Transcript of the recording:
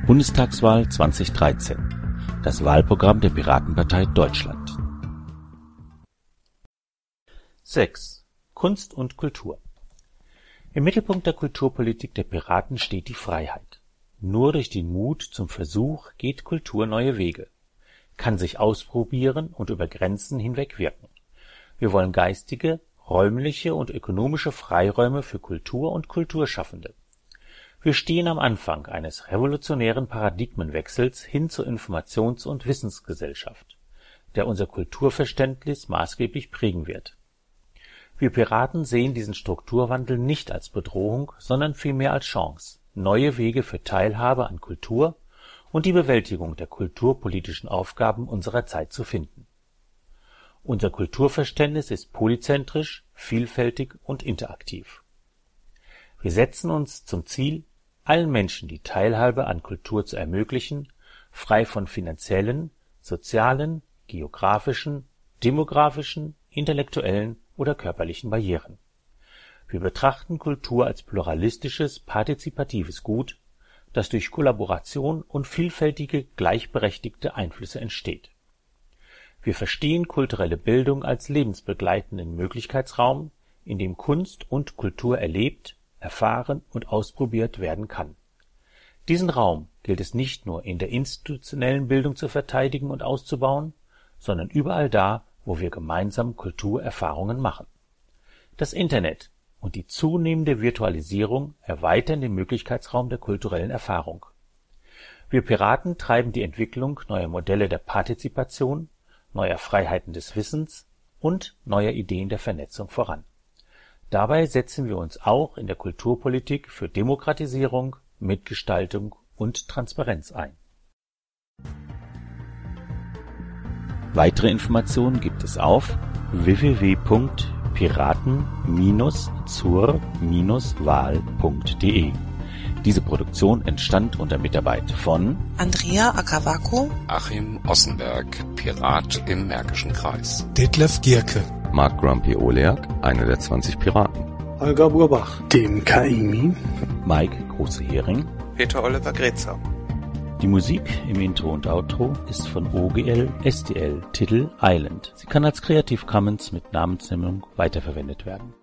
Bundestagswahl 2013. Das Wahlprogramm der Piratenpartei Deutschland. 6. Kunst und Kultur. Im Mittelpunkt der Kulturpolitik der Piraten steht die Freiheit. Nur durch den Mut zum Versuch geht Kultur neue Wege, kann sich ausprobieren und über Grenzen hinweg wirken. Wir wollen geistige, räumliche und ökonomische Freiräume für Kultur und Kulturschaffende. Wir stehen am Anfang eines revolutionären Paradigmenwechsels hin zur Informations- und Wissensgesellschaft, der unser Kulturverständnis maßgeblich prägen wird. Wir Piraten sehen diesen Strukturwandel nicht als Bedrohung, sondern vielmehr als Chance, neue Wege für Teilhabe an Kultur und die Bewältigung der kulturpolitischen Aufgaben unserer Zeit zu finden. Unser Kulturverständnis ist polyzentrisch, vielfältig und interaktiv. Wir setzen uns zum Ziel, allen Menschen die Teilhabe an Kultur zu ermöglichen, frei von finanziellen, sozialen, geografischen, demografischen, intellektuellen oder körperlichen Barrieren. Wir betrachten Kultur als pluralistisches, partizipatives Gut, das durch Kollaboration und vielfältige, gleichberechtigte Einflüsse entsteht. Wir verstehen kulturelle Bildung als lebensbegleitenden Möglichkeitsraum, in dem Kunst und Kultur erlebt, erfahren und ausprobiert werden kann. Diesen Raum gilt es nicht nur in der institutionellen Bildung zu verteidigen und auszubauen, sondern überall da, wo wir gemeinsam Kulturerfahrungen machen. Das Internet und die zunehmende Virtualisierung erweitern den Möglichkeitsraum der kulturellen Erfahrung. Wir Piraten treiben die Entwicklung neuer Modelle der Partizipation, neuer Freiheiten des Wissens und neuer Ideen der Vernetzung voran. Dabei setzen wir uns auch in der Kulturpolitik für Demokratisierung, Mitgestaltung und Transparenz ein. Weitere Informationen gibt es auf www.piraten-zur-wahl.de. Diese Produktion entstand unter Mitarbeit von Andrea Akavako, Achim Ossenberg, Pirat im Märkischen Kreis, Detlef Gierke, Mark Grumpy Oleak, einer der 20 Piraten, Holger Burbach, dem Kaimi, Mike Große-Hering, Peter Oliver Grätzer. Die Musik im Intro und Outro ist von OGL STL, Titel Island. Sie kann als Creative Commons mit Namensnennung weiterverwendet werden.